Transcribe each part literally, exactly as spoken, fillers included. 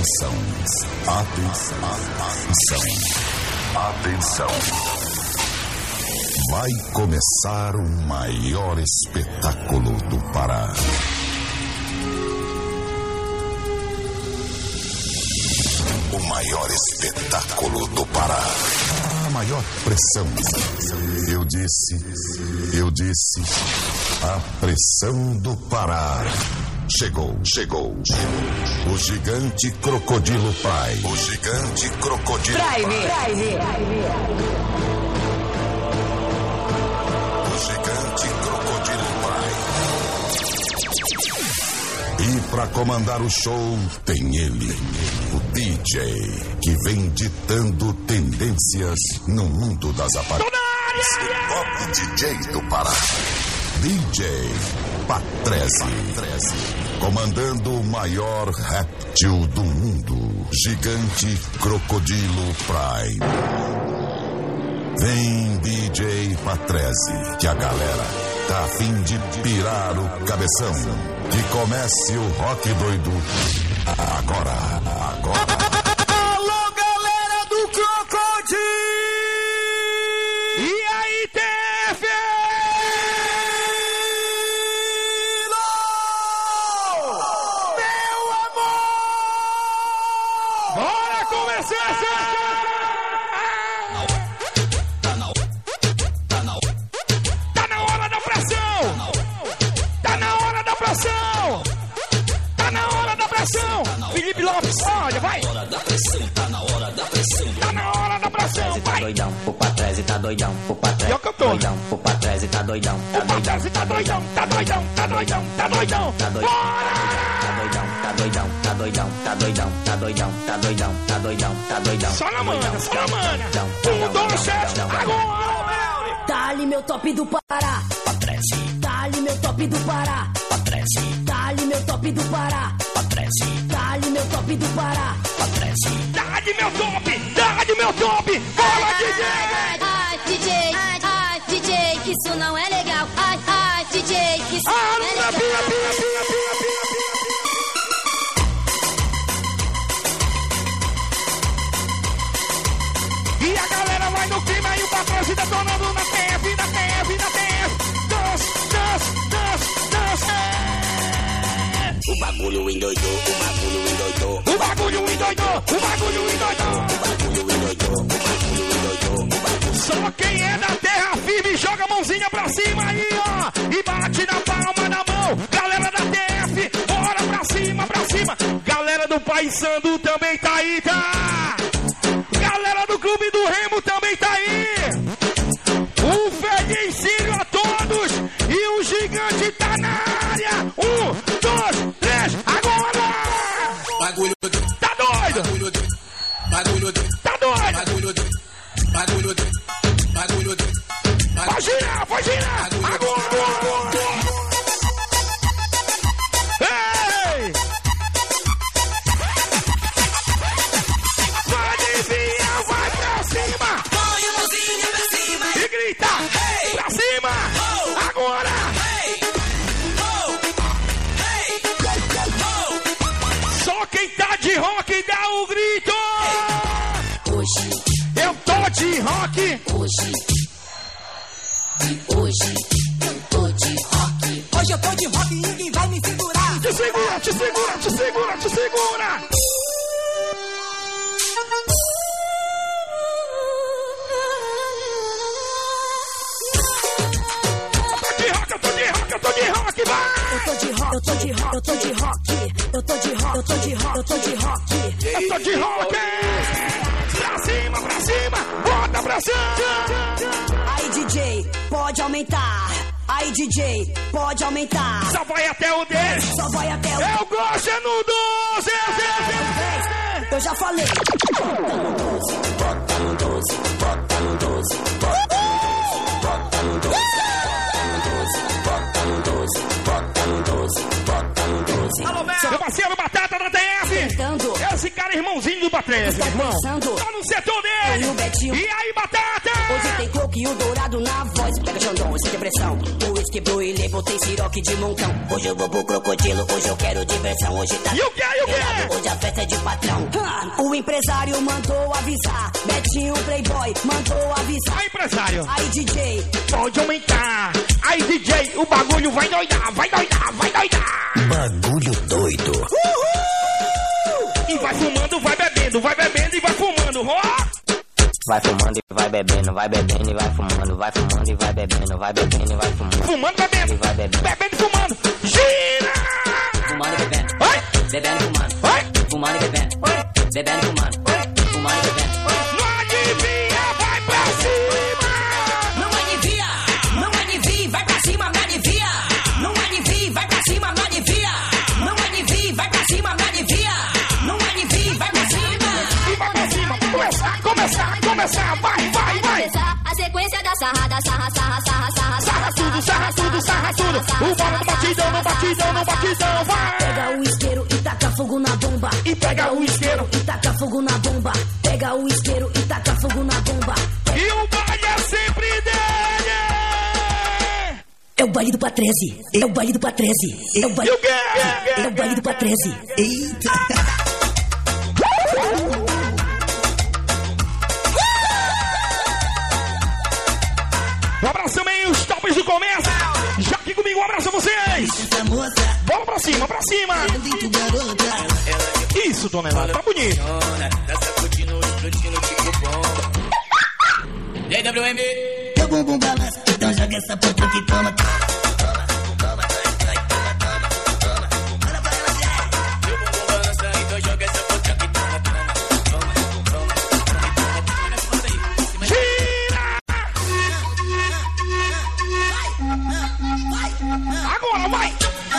Atenção, atenção, atenção, atenção. Vai começar o maior espetáculo do Pará. O maior espetáculo do Pará. A maior pressão. Eu disse, eu disse, a pressão do Pará. Chegou, chegou, chegou. O gigante Crocodilo Prime. O gigante Crocodilo Prime. Prime. O gigante Crocodilo Prime. E para comandar o show tem ele, o D J, que vem ditando tendências no mundo das aparências. O top D J do Pará. D J Patrese, comandando o maior réptil do mundo, gigante Crocodilo Prime. Vem D J Patrese, que a galera tá a fim de pirar o cabeção. Que comece o rock doido agora, agora. Alô, galera do Crocodilo! E aí, T F? Felipe Lopes, olha, vai! Tá na hora da pressão, tá na hora da pressão. Tá na hora da pressão, vai! Tá doidão, pro Patrese, tá doidão, pro Patrese. E o cantor? Doidão, pro Patrese, tá doidão, tá doidão. Tá doidão, tá doidão, tá doidão, tá doidão. Tá doidão, tá doidão, tá doidão, tá doidão, tá doidão, tá doidão, tá doidão, tá doidão, tá doidão. Só na manha, só na manha. Um, dois, três, agora! Dá-lhe meu top do Pará. Patrese. Dá-lhe meu top do Pará. Patrese. Dá-lhe meu top do Pará. Patrese. Dá-lhe meu top do Pará. Patrese. Dá-lhe meu top, dá-lhe meu top. Fala, D J! Ai, D J, ai, D J, que isso não é legal. Ai, ai, D J, que isso Ah, não é não legal. é pia, pia, pia, pia, pia, pia. E a galera vai no clima e o Patrese detonando na T F, na T F, na T F. Dança, dança, dança, dança. O bagulho endoidou, o bagulho endoidou. O bagulho endoidou, o bagulho endoidou. O bagulho endoidou, o bagulho endoidou. O bagulho. Só quem é da terra firme joga a mãozinha pra cima aí, ó. E bate na palma da mão. Galera da T F, bora pra cima, pra cima. Galera do Paysandu também tá aí, tá? Galera do Clube do Remo também tá aí. Um felicílio a todos. E o gigante tá na área. Um, dois, três, agora! Bagulho Tá doido? bagulho bagulho Tá doido? bagulho bagulho bagulho Pode girar, pode girar! Agora! Ei! Vai desviar, vai pra cima! põe a mãozinha pra cima E grita! Hey! Pra cima! Agora! hey oh hey Só quem tá de rock dá o grito! Hoje, Eu tô de rock! hoje, hoje, eu tô de rock. hoje eu tô de rock e ninguém vai me segurar. Te segura, te segura, te segura, te segura! Eu tô de rock, eu tô de rock, eu tô de rock, vai! Eu tô de rock, eu tô de rock, eu tô de rock. Eu tô de rock, eu tô de rock, eu tô de rock. Eu tô de rock! Pra cima, pra cima! Bota pra cima! Aí, D J, pode aumentar. Aí, D J, pode aumentar. Só vai até o dez! Só vai até o... Eu gosto é no doze! Eu já falei. Bota no doze, bota no doze, bota no doze, bota no doze, bota no doze, bota no doze. Alô, meu parceiro Batata da T F! Tentando. Esse cara é irmãozinho do Patrese, Tá irmão! pensando. Tá no setor Eu dele! e o Betinho. E aí, Batata? Hoje tem coco e o dourado na voz. Pega Xandão, sem depressão. O Denis quebrou ele, botei siroque de montão. Hoje eu vou pro crocodilo, hoje eu quero diversão. Hoje tá E o que, e o que? hoje a festa é de patrão. O empresário mandou avisar. Betinho Playboy mandou avisar. Aí, empresário. Aí, D J, Pode aumentar. Aí, D J, o bagulho vai doidar, vai doidar, vai doidar. bagulho doido. Uhul! E vai fumando, vai bebendo, vai bebendo e vai fumando. Ó! Vai fumando e vai bebendo, vai bebendo e vai fumando, vai fumando e vai bebendo, vai bebendo e vai fumando. Fumando, bebendo, E vai bebendo. bebendo e fumando. Gira! Fumando e bebendo, Vai! bebendo e fumando, Vai! fumando e bebendo, bebendo e fumando, fumando e bebendo. Não adivinha, vai pra cima! Não alivia, não alivia, vai pra cima, me alivia. Não alivia, vai pra cima, me alivia. Não alivia, vai pra cima, me alivia. Não alivia, vai pra cima. E vai pra cima, começar, começar, começar, vai, vai, vai! A sequência da sarrada, sarra, sarra, sarra, sarra, Sarra tudo, sarra tudo, sarra tudo. O bola no batidão, no batidão, no batidão, vai! pega o isqueiro e taca fogo na bomba. E pega o isqueiro. E taca fogo na bomba. Pega o isqueiro e taca fogo na bomba. E o baile é sempre dele! É o baile do Patrese. É o baile do Patrese. É o E baile, o quê? é o baile do Patrese. Eita. Um abraço também, os tops do comércio. Já aqui comigo, um abraço a vocês. Bola pra cima, pra cima. Isso, dona Elada, tá bonito. E aí, W M? Teu bumbum balança, então joga essa porra que toma. Gira! Agora vai!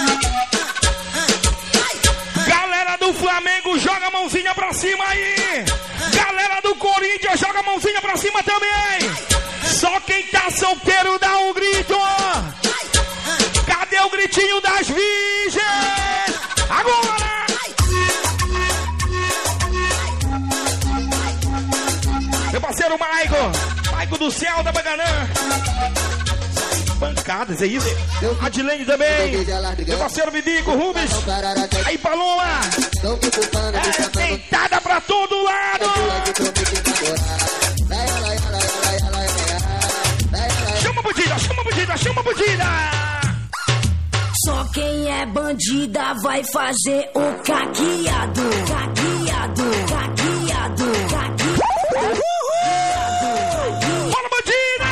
Galera do Flamengo, joga a mãozinha pra cima aí! Galera do Corinthians, joga a mãozinha pra cima também! Só quem tá solteiro dá um grito! Cadê o gritinho das virgens? Agora! Meu parceiro Maico, Maico do céu da Baganã. Bancadas, é isso? Adilene também. Meu parceiro Vidico, Rubens. Aí, Paloma. É, deitada pra todo lado. Chama a bandida, chama a bandida, chama a bandida. Só quem é bandida vai fazer o caqueado. Caqueado, caqueado, caqueado. Bora, bandida!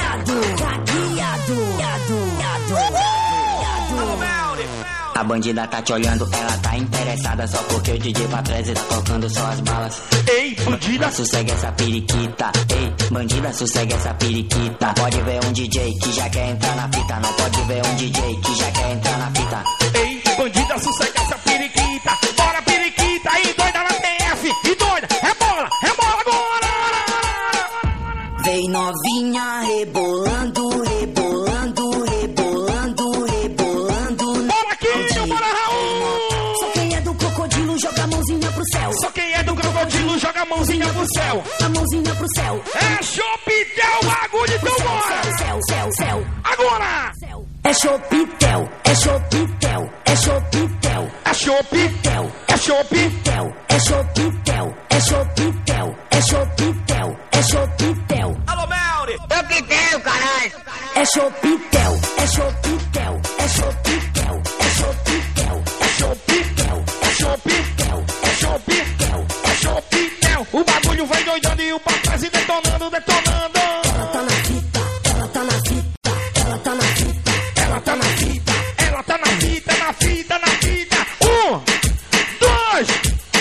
A bandida tá te olhando, ela tá interessada só porque o D J Patrese tá tocando só as balas. Ei, bandida! Sossega essa periquita, ei, bandida, sossega essa periquita. Pode ver um D J que já quer entrar na fita, não pode ver um D J que já quer entrar na fita. Ei, bandida, sossega essa periquita. Bora, periquita, aí, doida na T F. E doida, é bola, é bola agora! Vem novinha rebolando, rebolando, rebolando, rebolando. Bora, Quinho, bora, Raul! Só quem é do crocodilo joga a mãozinha pro céu. Só quem é do crocodilo joga a mãozinha pro céu. A mãozinha pro céu. É Chopitel, bagulho, então bora! Céu, céu, céu. Agora! É Chopitel, é Chopitel, é Chopitel. É Chopitel, é Chopitel. É Chopitel, é Chopitel, é Chopitel, é Chopitel. Alô, Melri! Chopitel, caralho! É Chopitel, é Chopitel, é Chopitel, é Chopitel, É Chopitel, é Chopitel, é Chopitel, é Chopitel. O bagulho vai doidando e o patrese detonando, detonando. Ela tá na fita, ela tá na fita, ela tá na fita, Ela tá na fita, ela tá na fita, na fita, na fita. Um, dois.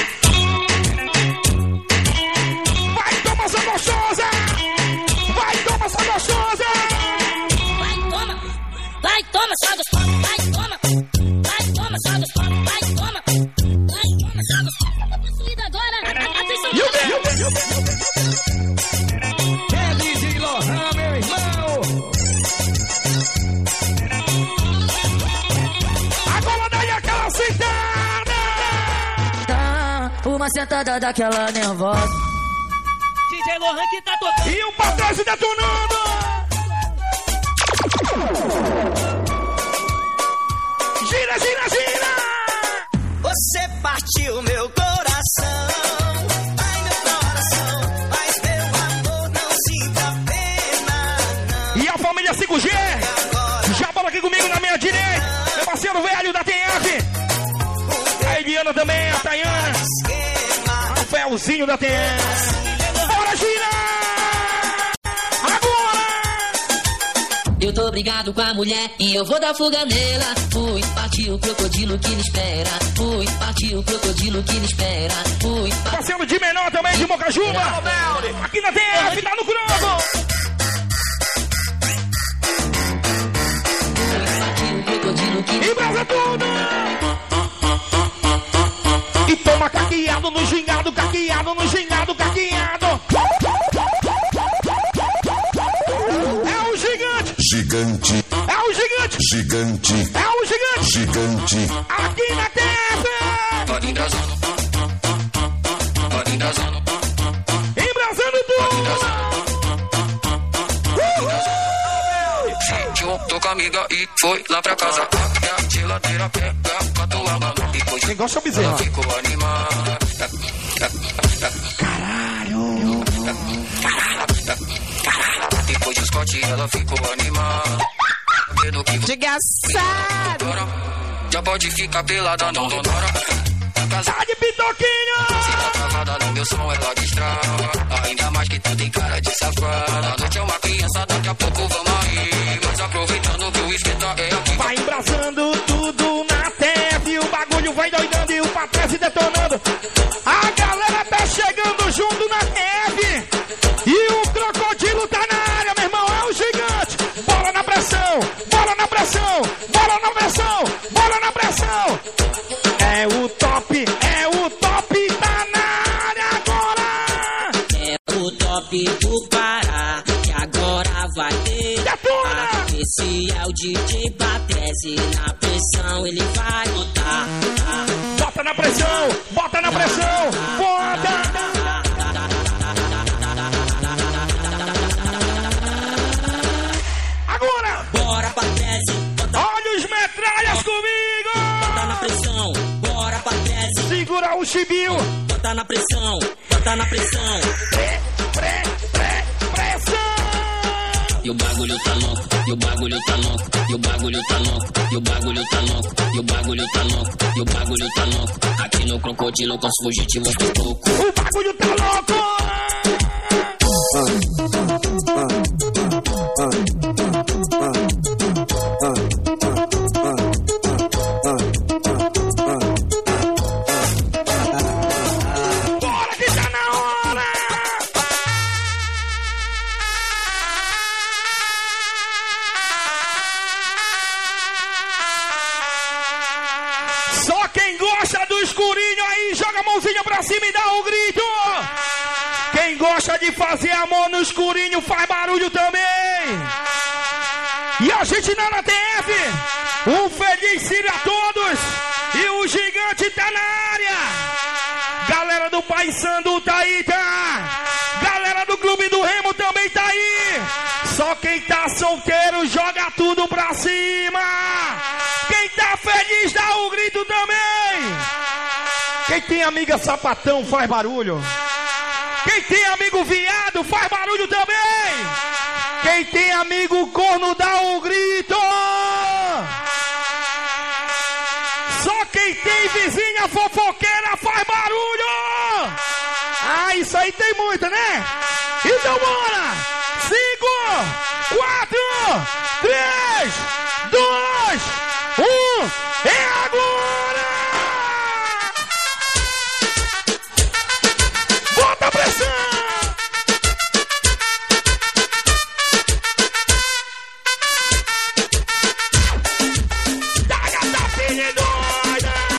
Vai, toma essa gostosa. Vai, toma essa gostosa. Vai, toma, vai, toma, só gostosa, vai, toma, vai, toma, só gostosa, vai, toma, vai, toma, só gostosa. Tá possuída agora, atenção. E o quê? É D J Lohan, meu irmão. Agora daí aquela sentada. Tá, uma sentada daquela nervosa. D J Lohan que tá tocando. E o patrese detonando. família cinco G. Já bola aqui comigo na minha direita. Meu parceiro velho da T F. A Eliana também, a Tayana. O Felzinho da T F. Bora girar! Agora! Eu tô brigado com a mulher e eu vou dar fuga nela. Fui, partiu o crocodilo que me espera. Fui, partiu o crocodilo que me espera. Fui, parceiro de menor também, de Mocajuba. Aqui na T F, tá no cromo. E brasa tudo! E toma caqueado no gingado, caqueado no gingado, caqueado! É o gigante! Gigante. É o gigante! Gigante. É o gigante! Gigante. Aqui na T F! Embrasando tudo! Tô com a amiga e foi lá pra casa. A geladeira pega a tua mão. Depois quem gosta é o bezerro. Ficou animada. Caralho. Depois de Scott ela ficou animada. Desgraçado. Já pode ficar pelada, não demora. Sai de pitoquinho. Se tá travada no meu som, ela destrava. Ainda mais que tu tem cara de safada. A noite é uma criança, daqui a pouco vamos aí. Mas aproveitando que o esquenta é aqui. Vai embraçando tudo na T F. O bagulho vai doidando e o patrese detonando. A galera tá chegando junto na T F. E o crocodilo tá na área, meu irmão. É o gigante. Bola na pressão. Bola na pressão. Bola na pressão. Bola na pressão. É o top, é o top, tá na área agora! É o top do Pará, que agora vai ter. Detona! Esse é o D J Patrese, na pressão ele vai botar. Bota na pressão, bota na pressão, bota! Agora! Bora Patrese, bota, olha os metralhas comigo! bota na pressão. Bora Patrese, segura o chibio! bota na pressão, bota na pressão. Pre, pre, pre, pressão! E o bagulho tá louco, e o bagulho tá louco, e o bagulho tá louco, e o bagulho tá louco, e o bagulho tá louco, e o bagulho tá louco. Aqui no crocodilo com os fugitivos do pouco. O bagulho tá louco! Bora que tá na hora! Só quem gosta do escurinho aí, joga a mãozinha pra cima e dá um grito. Quem gosta de fazer amor no escurinho, faz barulho também. E a gente na T F, um feliz Círio a todos. E o gigante tá na área. Galera do Paysandu tá aí, tá? Galera do Clube do Remo também tá aí. Só quem tá solteiro joga tudo pra cima. Quem tá feliz dá um grito também. Quem tem amiga sapatão faz barulho. Quem tem amigo viado faz barulho também. Quem tem amigo corno dá um grito. Só quem tem vizinha fofoqueira faz barulho. Ah, isso aí tem muita, né? Então bora! Cinco, quatro, três, dois, um, é agora!